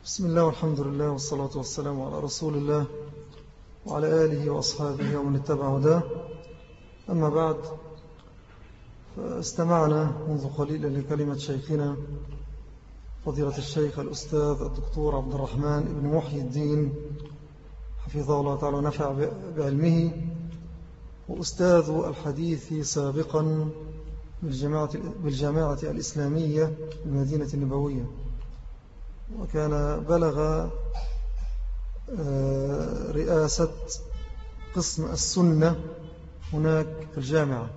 بسم الله والحمد لله والصلاة والسلام على رسول الله وعلى آله وأصحابه ومن اتبع هداه. أما بعد، فاستمعنا منذ قليل لكلمة شيخنا فضيلة الشيخ الأستاذ الدكتور عبد الرحمن بن محي الدين حفظه الله تعالى ونفع بعلمه، وأستاذ الحديث سابقا بالجامعة الإسلامية بالمدينة النبوية، وكان بلغ رئاسة قسم السنة هناك في الجامعة،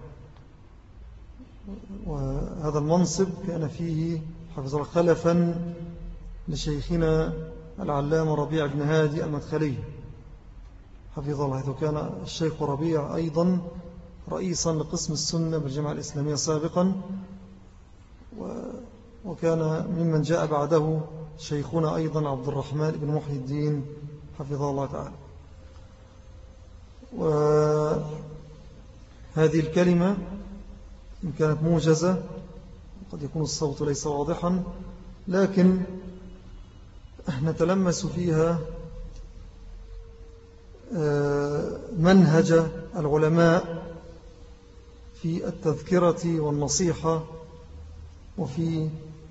وهذا المنصب كان فيه حفظ الله خلفا لشيخنا العلامة ربيع بن هادي المدخلي حفظه الله، حيث كان الشيخ ربيع أيضا رئيسا لقسم السنة بالجامعة الإسلامية سابقا، وكان ممن جاء بعده شيخنا أيضا عبد الرحمن بن محي الدين حفظه الله تعالى. وهذه الكلمة إن كانت موجزة قد يكون الصوت ليس واضحا، لكن نتلمس فيها منهج العلماء في التذكرة والنصيحة وفي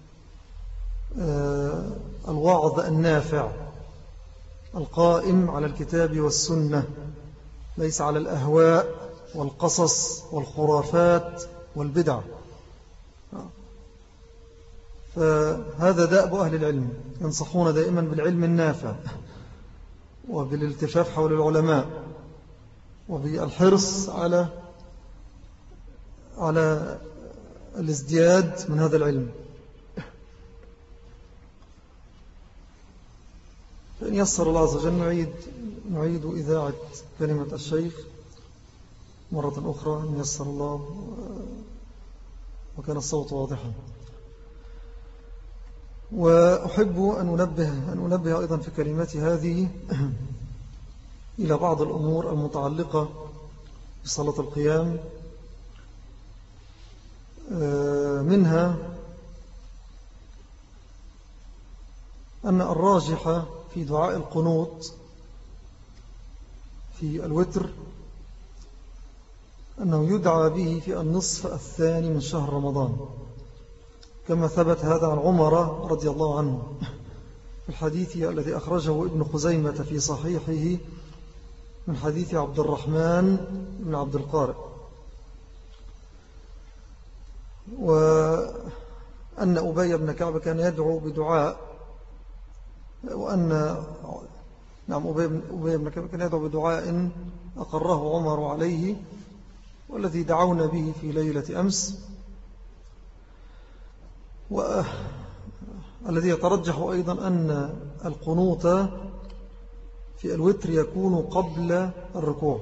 الوعظ النافع القائم على الكتاب والسنة، ليس على الأهواء والقصص والخرافات والبدع. فهذا دأب أهل العلم، ينصحون دائما بالعلم النافع وبالالتفاف حول العلماء وبالحرص على الازدياد من هذا العلم. فإن يسر الله عز وجل نعيد إذاعة كلمة الشيخ مرة أخرى إن يسر الله وكان الصوت واضحا. وأحب أن أنبه أيضا في كلمتي هذه إلى بعض الأمور المتعلقة بصلاة القيام، منها أن الراجح في دعاء القنوت في الوتر أنه يدعى به في النصف الثاني من شهر رمضان، كما ثبت هذا عن عمر رضي الله عنه في الحديث الذي أخرجه ابن خزيمة في صحيحه من حديث عبد الرحمن بن عبد القارئ، وأن أبي بن كعب كان يدعو بدعاء، وأن أبي بن كعب كان يدعو بدعاء أقره عمر عليه، والذي دعونا به في ليلة أمس، والذي يترجح أيضا أن القنوت في الوتر يكون قبل الركوع،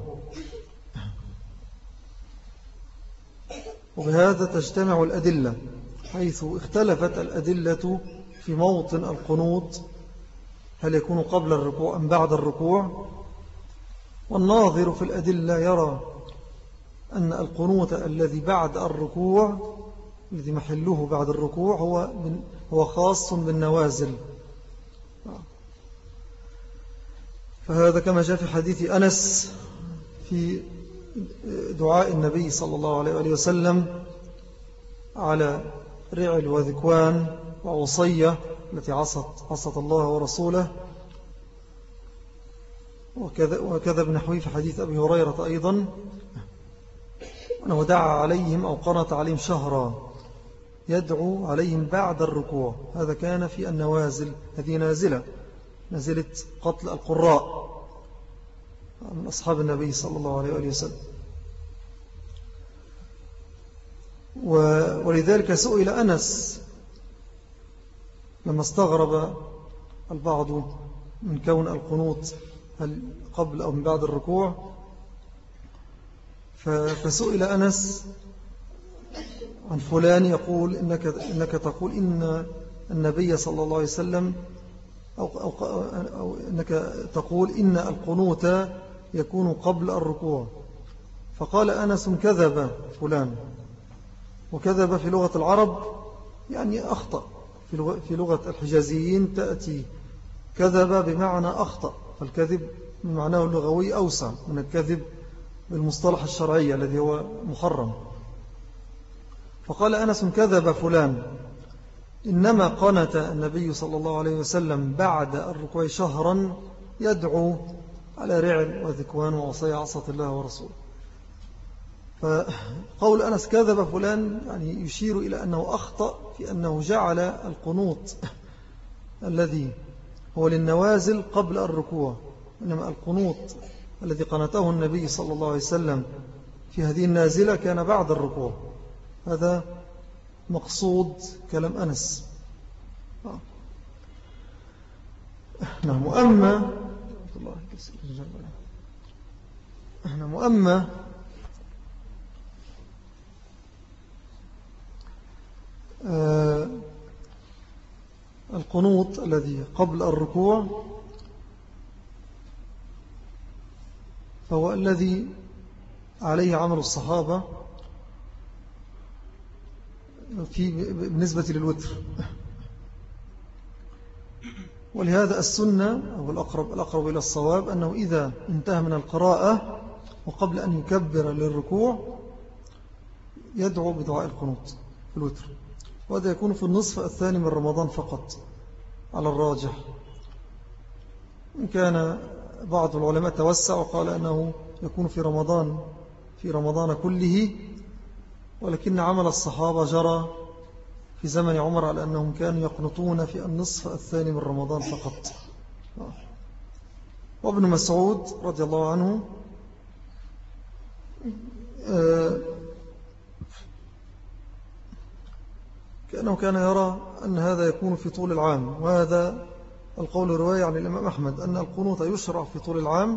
وبهذا تجتمع الأدلة، حيث اختلفت الأدلة في موطن القنوت، هل يكون قبل الركوع أم بعد الركوع؟ والناظر في الأدلة يرى أن القنوت الذي بعد الركوع، الذي محله بعد الركوع، هو خاص بالنوازل، فهذا كما جاء في حديث أنس في دعاء النبي صلى الله عليه وسلم على رعل وذكوان وعصية التي عصت الله ورسوله، وكذا بنحوه في حديث أبي هريرة أيضا أنه دعا عليهم أو قنط عليهم شهرا يدعو عليهم بعد الركوع. هذا كان في النوازل، هذه نازلة قتل القراء من أصحاب النبي صلى الله عليه وسلم. ولذلك سئل أنس لما استغرب البعض من كون القنوت هل قبل أو من بعد الركوع، فسئل أنس عن فلان يقول إنك تقول إن النبي صلى الله عليه وسلم أو إنك تقول إن القنوت يكون قبل الركوع، فقال أنس كذب فلان، وكذب في لغة العرب يعني أخطأ، في لغة الحجازيين تأتي كذب بمعنى أخطأ، فالكذب بمعناه اللغوي أوسع من الكذب بالمصطلح الشرعي الذي هو محرم. فقال أنس كذب فلان، إنما قنت النبي صلى الله عليه وسلم بعد الركوع شهرا يدعو على رعل وذكوان وعصي عصة الله ورسوله. فقول أنس كذب فلان يعني يشير إلى أنه أخطأ في أنه جعل القنوط الذي هو للنوازل قبل الركوع، إنما القنوط الذي قنته النبي صلى الله عليه وسلم في هذه النازلة كان بعد الركوع. هذا مقصود كلام أنس. نعم. وأما القنوط الذي قبل الركوع فهو الذي عليه عمل الصحابة بالنسبة للوتر. ولهذا السنة أو الأقرب إلى الصواب أنه إذا انتهى من القراءة وقبل أن يكبر للركوع يدعو بدعاء القنوط في الوتر، وهذا يكون في النصف الثاني من رمضان فقط على الراجح. إن كان بعض العلماء توسع وقال أنه يكون في رمضان كله، ولكن عمل الصحابة جرى في زمن عمر على أنهم كانوا يقنطون في النصف الثاني من رمضان فقط. وابن مسعود رضي الله عنه كأنه كان يرى أن هذا يكون في طول العام، وهذا القول رواية عن الإمام أحمد أن القنوط يشرع في طول العام.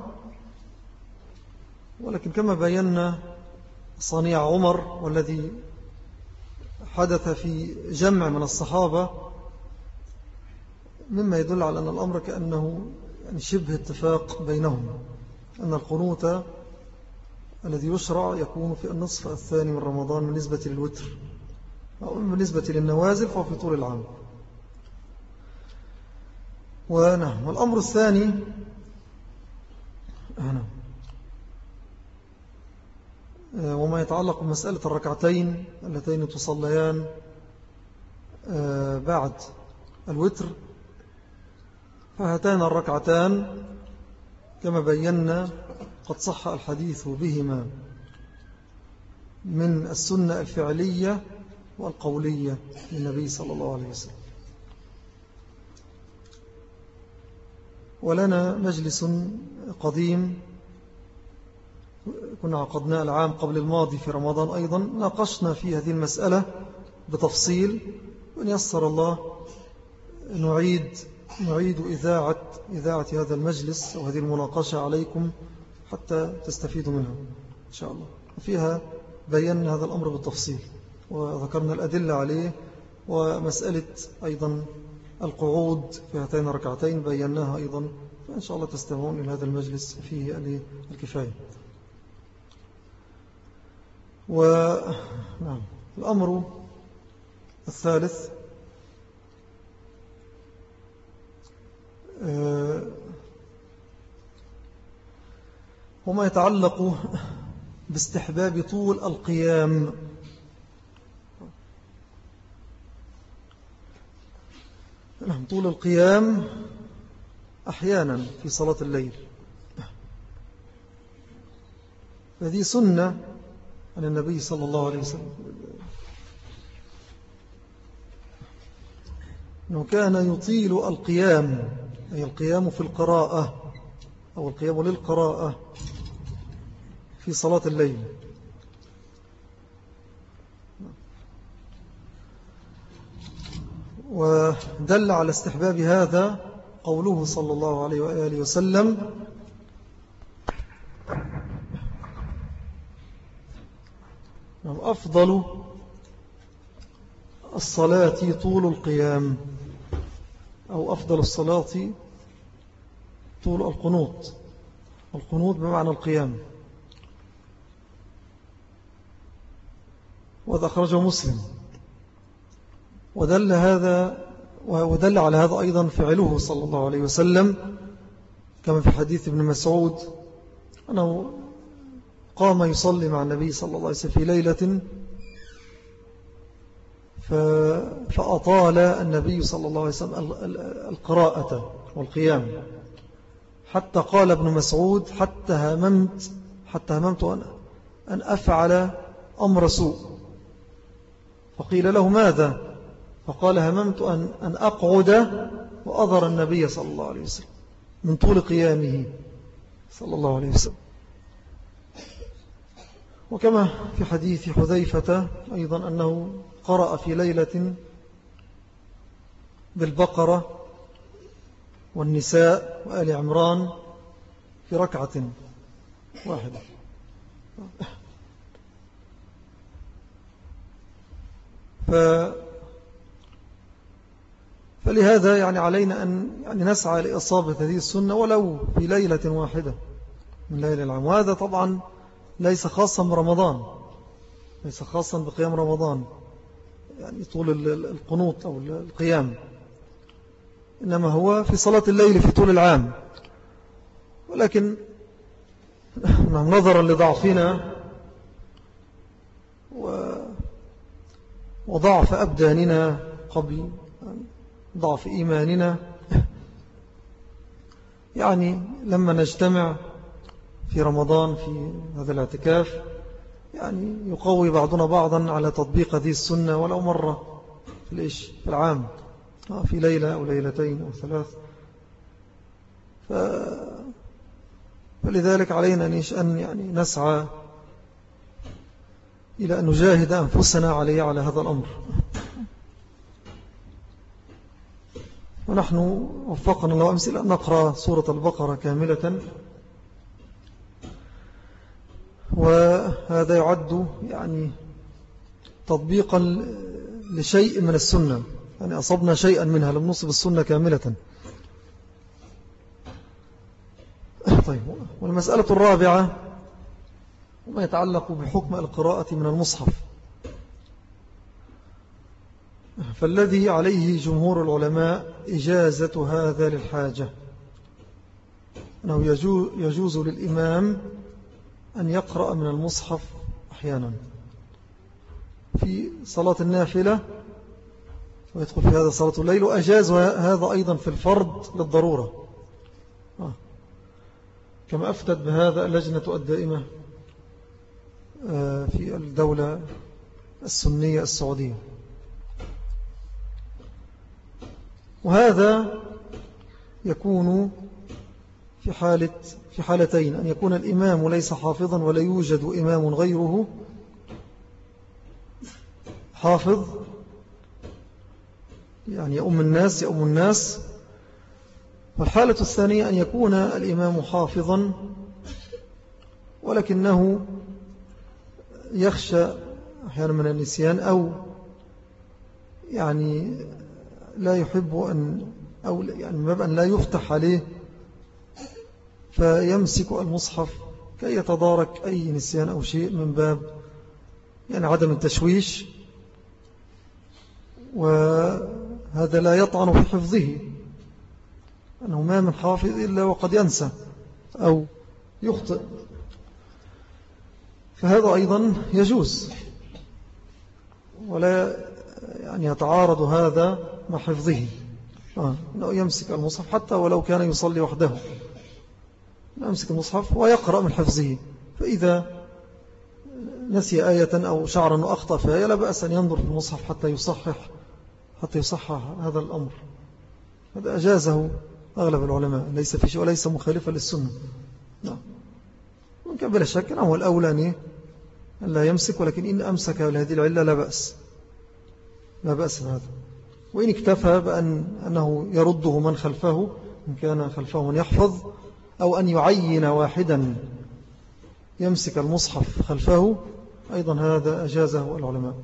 ولكن كما بينا صنيع عمر والذي حدث في جمع من الصحابة مما يدل على أن الأمر كأنه يعني شبه اتفاق بينهم، أن القنوط الذي يشرع يكون في النصف الثاني من رمضان بالنسبة للوتر، أو بالنسبة للنوازل فهو في طول العام. والأمر الثاني وما يتعلق بمسألة الركعتين اللتين تصليان بعد الوتر، فهاتان الركعتان كما بينا قد صح الحديث بهما من السنة الفعلية والقولية للنبي صلى الله عليه وسلم. ولنا مجلس قديم كنا عقدناه العام قبل الماضي في رمضان أيضا، ناقشنا في هذه المسألة بتفصيل، وإن يسر الله نعيد إذاعة هذا المجلس أو هذه المناقشة عليكم حتى تستفيدوا منها إن شاء الله. وفيها بينا هذا الأمر بالتفصيل وذكرنا الأدلة عليه، ومسألة أيضا القعود في هاتين الركعتين بيناها أيضا، فإن شاء الله تستمعون إلى هذا المجلس فيه الكفاية. نعم. الأمر الثالث وما يتعلق باستحباب طول القيام. نعم. طول القيام أحيانا في صلاة الليل، هذه سنة عن النبي صلى الله عليه وسلم، أنه كان يطيل القيام، أي القيام في القراءة أو القيام للقراءة في صلاة الليل. ودل على استحباب هذا قوله صلى الله عليه وآله وسلم: أفضل الصلاة طول القيام، أو أفضل الصلاة طول القنوت. القنوت بمعنى القيام، وهذا أخرجه مسلم. ودل هذا ودل على هذا أيضا فعله صلى الله عليه وسلم كما في حديث ابن مسعود أنه قام يصلي مع النبي صلى الله عليه وسلم في ليلة فأطال النبي صلى الله عليه وسلم القراءة والقيام حتى قال ابن مسعود حتى هممت أن أفعل أمر سوء. فقيل له ماذا؟ فقال هممت أن أقعد وأضر النبي صلى الله عليه وسلم من طول قيامه صلى الله عليه وسلم. وكما في حديث حذيفة أيضا أنه قرأ في ليلة بالبقرة والنساء وآل عمران في ركعة واحدة. فلهذا يعني علينا أن يعني نسعى لإصابة هذه السنة ولو في ليلة واحدة من ليلة العام. وهذا طبعا ليس خاصا برمضان، ليس خاصا بقيام رمضان يعني طول القنوط أو القيام، إنما هو في صلاة الليل في طول العام. ولكن نظرا لضعفنا وضعف أبداننا قبل ضعف إيماننا يعني لما نجتمع في رمضان في هذا الاعتكاف يعني يقوي بعضنا بعضا على تطبيق هذه السنة ولو مرة في العام، في ليلة أو ليلتين أو ثلاث. فلذلك علينا أن يعني نسعى إلى أن نجاهد أنفسنا على هذا الأمر. ونحن وفقنا الله أمس أن نقرأ سورة البقرة كاملة، وهذا يعد يعني تطبيقا لشيء من السنة، يعني أصبنا شيئا منها، لم نصب السنة كاملة. طيب، والمسألة الرابعة وما يتعلق بحكم القراءة من المصحف. فالذي عليه جمهور العلماء إجازة هذا للحاجة، أنه يجوز للإمام أن يقرأ من المصحف أحيانا في صلاة النافلة ويدخل في هذا صلاة الليل، وأجاز هذا أيضا في الفرض للضرورة، كما أفتت بهذا اللجنة الدائمة في الدولة السنية السعودية. وهذا يكون في حالتين: أن يكون الإمام ليس حافظا ولا يوجد إمام غيره حافظ، يعني يؤم الناس. والحالة الثانية أن يكون الإمام حافظا ولكنه يخشى أحيانا من النسيان، أو يعني لا يحب أو يعني من باب أن لا يفتح عليه، فيمسك المصحف كي يتدارك أي نسيان أو شيء من باب يعني عدم التشويش. وهذا لا يطعن في حفظه، أنه ما من حافظ إلا وقد ينسى أو يخطئ، فهذا أيضا يجوز ولا يعني يتعارض هذا مع حفظه، أنه يمسك المصحف حتى ولو كان يصلي وحده، يمسك المصحف ويقرأ من حفظه. فإذا نسي آية أو شعرا وأخطأ فهي لا بأس أن ينظر في المصحف حتى يصحح هذا الأمر. هذا أجازه أغلب العلماء، ليس في شيء وليس مخالفا للسنة. نعم، ممكن بلا شك أنه الأولى أن لا يمسك، ولكن إن أمسك لهذه العلة لا بأس بهذا. وإن اكتفى أنه يرده من خلفه، إن كان خلفه من يحفظ، أو أن يعين واحدا يمسك المصحف خلفه، أيضا هذا أجازه العلماء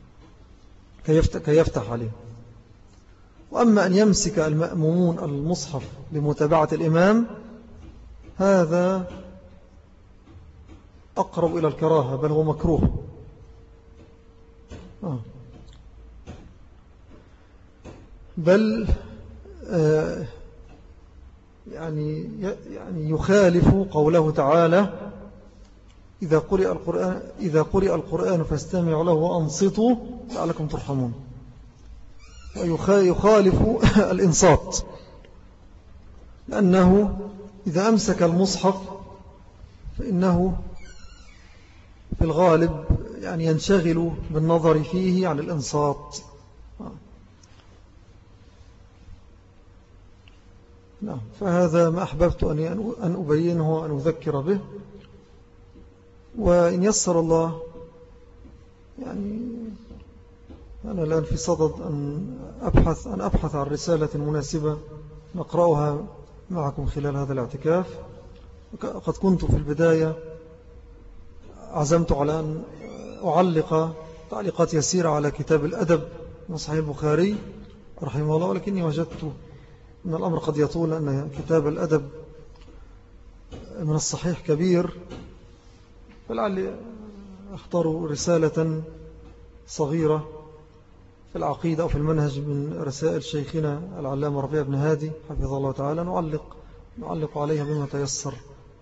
كي يفتح عليه. وأما أن يمسك المأمومون المصحف لمتابعة الإمام، هذا أقرب إلى الكراهة، بل هو مكروه. بل يعني يخالف قوله تعالى إذا قرئ القرآن فاستمعوا له وأنصتوا لعلكم ترحمون. يخالف الإنصات، لأنه إذا أمسك المصحف فإنه في الغالب يعني ينشغل بالنظر فيه عن الإنصات. نعم، فهذا ما أحببت أن أبينه وأن أذكر به. وإن يسر الله يعني أنا الآن في صدد أن أبحث عن رسالة مناسبة نقرأها معكم خلال هذا الاعتكاف. قد كنت في البداية عزمت على أن أعلق تعليقات يسيرة على كتاب الأدب من صحيح البخاري رحمه الله، ولكني وجدت أن الأمر قد يطول، أن كتاب الأدب من الصحيح كبير، فلعلي أختار رسالة صغيرة في العقيدة أو في المنهج من رسائل شيخنا العلامة ربيع بن هادي حفظه الله تعالى، نعلق عليها بما تيسر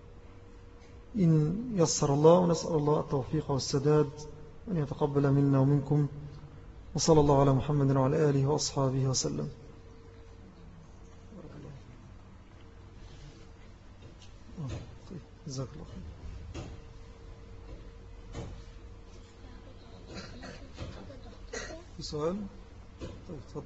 إن يسر الله، ونسأل الله التوفيق والسداد أن يتقبل منا ومنكم، وصلى الله على محمد وعلى آله وأصحابه وسلم. جزاك الله خير. في سؤال؟ طيب تفضل.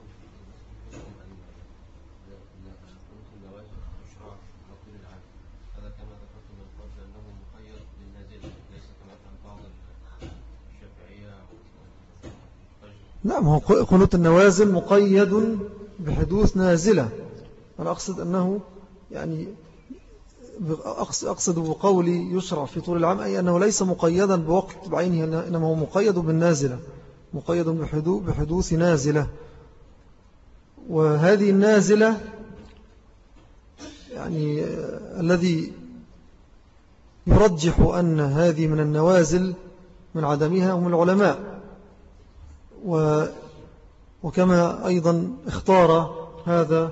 نعم، هو قنوت النوازل مقيد بحدوث نازلة. أنا أقصد أنه يعني أقصد بقولي يشرع في طول العام، أي أنه ليس مقيدا بوقت بعينه، إنما هو مقيد بالنازلة، مقيد بحدوث نازلة. وهذه النازلة يعني الذي يرجح أن هذه من النوازل من عدمها هم العلماء. وكما أيضا اختار هذا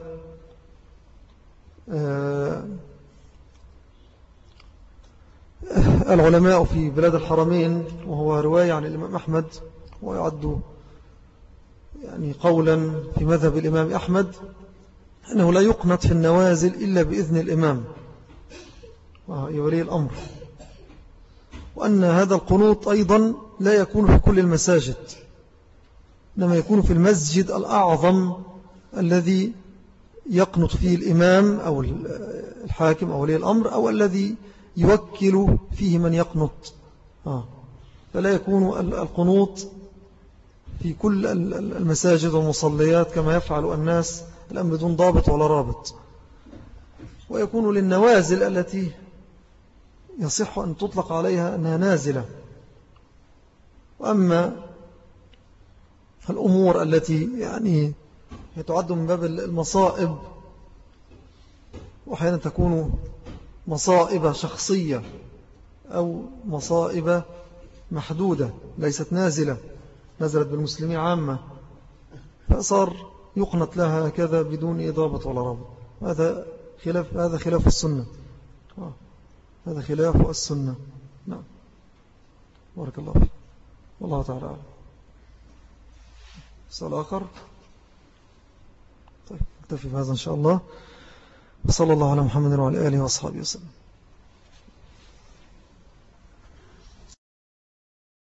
العلماء في بلاد الحرمين، وهو رواية عن الإمام أحمد، ويعد يعني قولا في مذهب الإمام أحمد أنه لا يقنط في النوازل إلا بإذن الإمام ولي الأمر، وأن هذا القنوط أيضا لا يكون في كل المساجد، إنما يكون في المسجد الأعظم الذي يقنط فيه الإمام أو الحاكم أو ولي الأمر، أو الذي يوكل فيه من يقنط. فلا يكون القنوط في كل المساجد والمصليات كما يفعل الناس الآن بدون ضابط ولا رابط. ويكون للنوازل التي يصح أن تطلق عليها أنها نازلة. وأما الأمور التي يعني تعد من باب المصائب، وأحيانا تكون مصائب شخصية أو مصائب محدودة ليست نازلة، نزلت بالمسلمين عامة، فصار يقنط لها كذا بدون ضابط ولا رابط. هذا خلاف السنة. هذا خلاف السنة. نعم، بارك الله فيك. والله تعالى أعلم. سؤال آخر؟ طيب نكتفي بهذا إن شاء الله. وصلى الله على محمد وعلى آله وأصحابه وسلم.